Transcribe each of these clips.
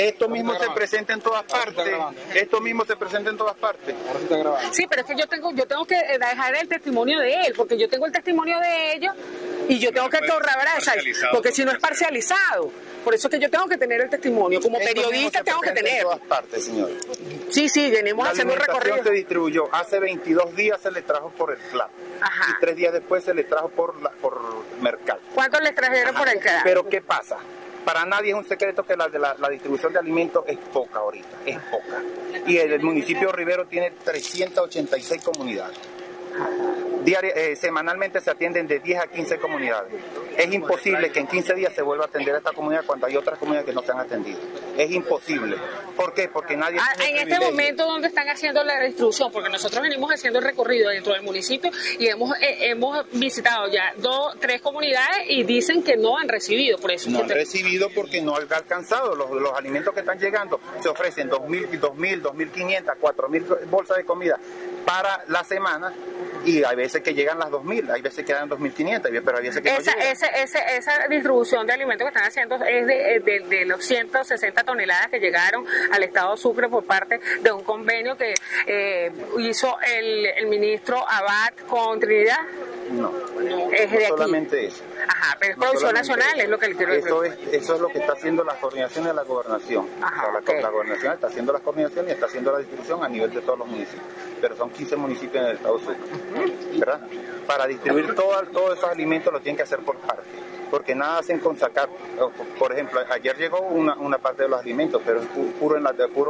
Esto mismo se presenta en todas partes. Esto mismo se presenta en todas partes. Sí, pero es que yo tengo que dejar el testimonio de él, porque yo tengo el testimonio de ellos y yo tengo que corroborar, porque si no es parcializado. Por eso es que yo tengo que tener el testimonio. Como periodista tengo que tener. En todas partes, señor. Sí, venimos haciendo un recorrido. La alimentación se distribuyó. Hace 22 días se le trajo por el CLAP. Ajá. Y 3 días después se le trajo por Mercal. ¿Cuántos les trajeron por el CLAP? Pero ¿qué pasa? Para nadie es un secreto que la distribución de alimentos es poca ahorita, es poca. Y el municipio Rivero tiene 386 comunidades. Semanalmente se atienden de 10 a 15 comunidades. Es imposible que en 15 días se vuelva a atender a esta comunidad cuando hay otras comunidades que no se han atendido. Es imposible. ¿Por qué? Porque nadie... En este momento, ¿dónde están haciendo la distribución? Porque nosotros venimos haciendo el recorrido dentro del municipio y hemos visitado ya 3 comunidades y dicen que no han recibido. Por eso no han recibido porque no han alcanzado. Los alimentos que están llegando se ofrecen 2.000, 2.500, 4.000 bolsas de comida para la semana, y hay veces que llegan las 2.000, hay veces que dan 2.500, pero hay veces que no llegan. Esa distribución de alimentos que están haciendo es de los 160 toneladas que llegaron al Estado Sucre por parte de un convenio que hizo el ministro Abad con Trinidad. No es de aquí. Solamente eso. Ajá, pero es producción nacional, es lo que le quiero decir. Eso es lo que está haciendo la coordinación de la gobernación. Ajá, o sea, la gobernación está haciendo la coordinación y está haciendo la distribución a nivel de todos los municipios. Pero son 15 municipios en el Estado Sucre, ¿verdad? Para distribuir todos esos alimentos lo tienen que hacer por parte. Porque nada hacen con sacar, por ejemplo, ayer llegó una parte de los alimentos, pero es pura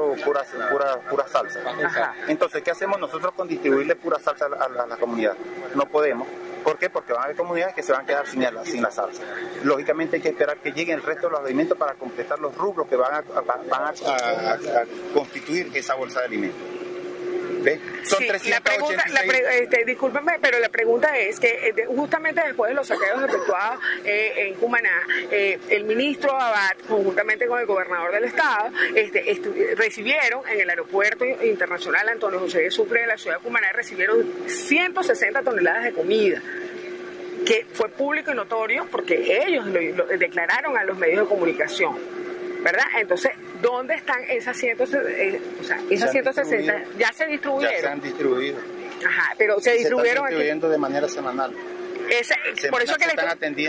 salsa. Ajá. Entonces, ¿qué hacemos nosotros con distribuirle pura salsa a la comunidad? No podemos. ¿Por qué? Porque van a haber comunidades que se van a quedar sin la salsa. Lógicamente hay que esperar que lleguen el resto de los alimentos para completar los rubros que van a constituir esa bolsa de alimentos. ¿Ves? Son sí, 386. Discúlpeme, pero la pregunta es que justamente después de los saqueos efectuados en Cumaná, el ministro Abad, conjuntamente con el gobernador del estado, recibieron en el aeropuerto internacional Antonio José de Sucre de la ciudad de Cumaná, recibieron 160 toneladas de comida, que fue público y notorio porque ellos lo declararon a los medios de comunicación, ¿verdad? Entonces, ¿dónde están esas 160? ¿Ya se distribuyeron? Ya se han distribuido. Ajá, pero se distribuyeron aquí. Se están distribuyendo de manera semanal. Por eso que le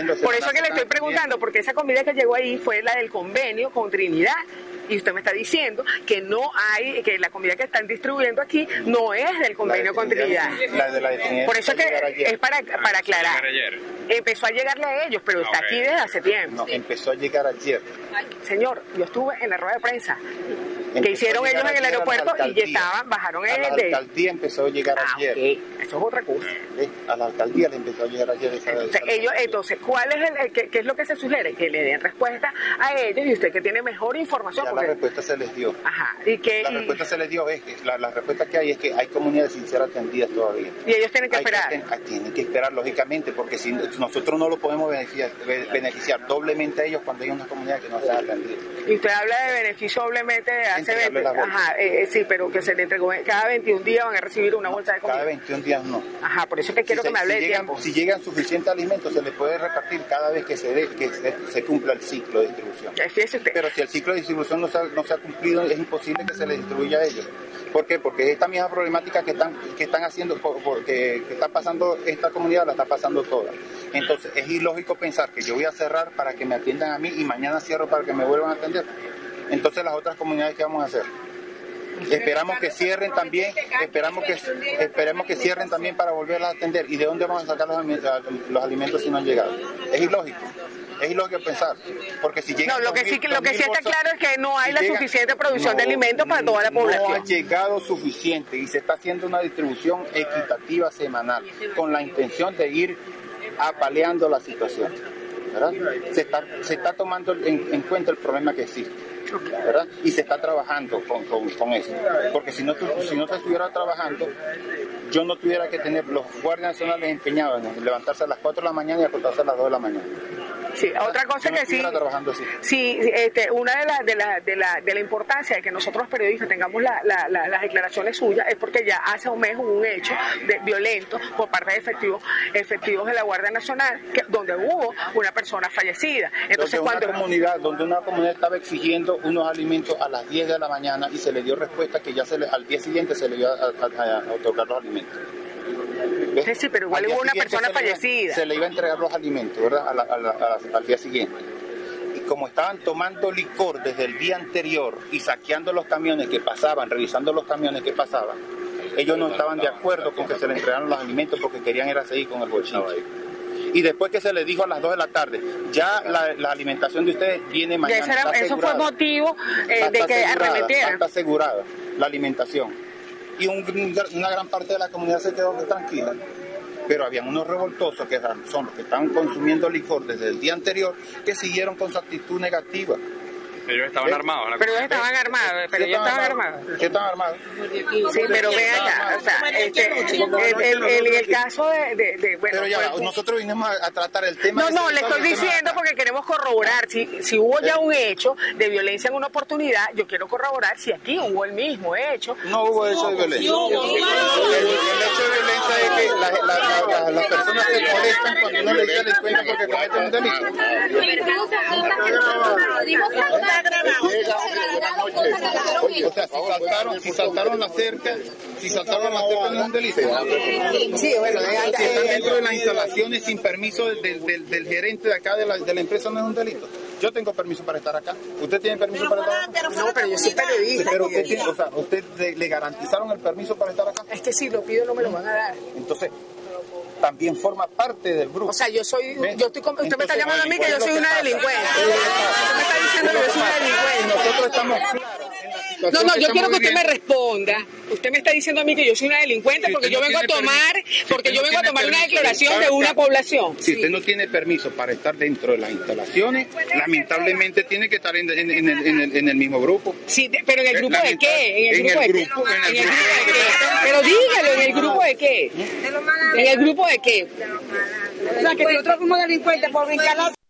estoy preguntando, porque esa comida que llegó ahí fue la del convenio con Trinidad. Y usted me está diciendo que que la comida que están distribuyendo aquí no es del convenio con Trinidad. La de Trinidad. Por eso es para aclarar. Empezó a llegarle a ellos, pero está aquí desde hace tiempo. No, empezó a llegar ayer. Señor, yo estuve en la rueda de prensa que hicieron ellos en el aeropuerto y bajaron a la alcaldía empezó a llegar ayer. Okay. Eso es otra cosa. A la alcaldía le empezó a llegar ayer entonces, ¿cuál es qué es lo que se sugiere? Que le den respuesta a ellos, y usted que tiene mejor información. La respuesta se les dio. Ajá. La respuesta se les dio, la respuesta que hay es que hay comunidades sin ser atendidas todavía. Y ellos tienen que esperar. Tienen que esperar, lógicamente, porque si nosotros no lo podemos beneficiar doblemente a ellos cuando hay una comunidad que no se ha atendido. Y usted habla de beneficio doblemente de hace 20. Ajá, sí, pero que se le entregó cada 21 días van a recibir una bolsa de comida. Cada 21 días no. Ajá, por eso es que quiero que me hable de tiempo. Si llegan suficientes alimentos, se les puede repartir cada vez que se cumpla el ciclo de distribución. Pero si el ciclo de distribución no se ha cumplido, es imposible que se les distribuya a ellos. ¿Por qué? Porque esta misma problemática que están haciendo, que está pasando esta comunidad, la está pasando toda. Entonces, es ilógico pensar que yo voy a cerrar para que me atiendan a mí y mañana cierro para que me vuelvan a atender. Entonces, las otras comunidades, ¿qué vamos a hacer? Esperamos que cierren también, esperemos que cierren también para volverlas a atender. ¿Y de dónde vamos a sacar los alimentos si no han llegado? Es ilógico pensar, porque si llegan lo que sí está claro es que no hay la suficiente producción de alimentos para toda la población. No ha llegado suficiente y se está haciendo una distribución equitativa semanal con la intención de ir apaleando la situación, ¿verdad? Se está tomando en cuenta el problema que existe, ¿verdad? Y se está trabajando con eso, porque si no se estuviera trabajando, yo no tuviera que tener los guardias nacionales empeñados en levantarse a las 4 de la mañana y acostarse a las 2 de la mañana. Sí, otra cosa que sí, una de la importancia de que nosotros periodistas tengamos las declaraciones suyas es porque ya hace un mes hubo un hecho violento por parte de efectivos de la Guardia Nacional, donde hubo una persona fallecida. Entonces, donde una comunidad estaba exigiendo unos alimentos a las 10 de la mañana y se le dio respuesta que ya al día siguiente se le iba a otorgar los alimentos. ¿Ves? Sí, pero igual hubo una persona fallecida. Se le iba a entregar los alimentos, ¿verdad? Al día siguiente. Y como estaban tomando licor desde el día anterior y saqueando los camiones que pasaban, revisando los camiones que pasaban, ellos no estaban de acuerdo con que se le entregaran los alimentos porque querían ir a seguir con el bochinche. Y después que se les dijo a las 2 de la tarde, ya la alimentación de ustedes viene mañana. Eso fue motivo de que arremetieran. Está asegurada la alimentación. Y una gran parte de la comunidad se quedó tranquila. Pero habían unos revoltosos que son los que estaban consumiendo licor desde el día anterior que siguieron con su actitud negativa. Ellos estaban armados. Pero ellos estaban armados. Sí, estaban armados. Sí, pero ven acá, o sea, el caso de bueno, pero ya, nosotros vinimos a tratar el tema. No, le estoy diciendo porque queremos corroborar si hubo ya un hecho de violencia en una oportunidad. Yo quiero corroborar si aquí hubo el mismo hecho. No hubo hecho de violencia. El hecho de violencia es que las personas se molestan cuando no les da cuenta porque cometen un delito. O sea, si saltaron la cerca no es un delito. Sí, bueno, si están dentro de las instalaciones sin permiso del gerente de acá de la empresa no es un delito. Yo tengo permiso para estar acá. ¿Usted tiene permiso para estar acá? No, pero yo soy periodista. Pero ¿usted le garantizaron el permiso para estar acá? Es que si lo pido no me lo van a dar. Entonces, también forma parte del grupo. O sea, usted me está llamando a mí que yo soy una delincuente. Usted me está diciendo que yo soy una delincuente. Nosotros estamos claros. No, yo quiero que usted me responda. Usted me está diciendo a mí que yo soy una delincuente porque yo vengo a tomar una declaración de una población. Si usted no tiene permiso para estar dentro de las instalaciones, lamentablemente tiene que estar en el mismo grupo. Sí, pero ¿en el grupo de qué? ¿En el grupo de qué? Pero dígalo, ¿en el grupo de qué? ¿En el grupo de qué? O sea, que nosotros fuimos delincuentes por brincar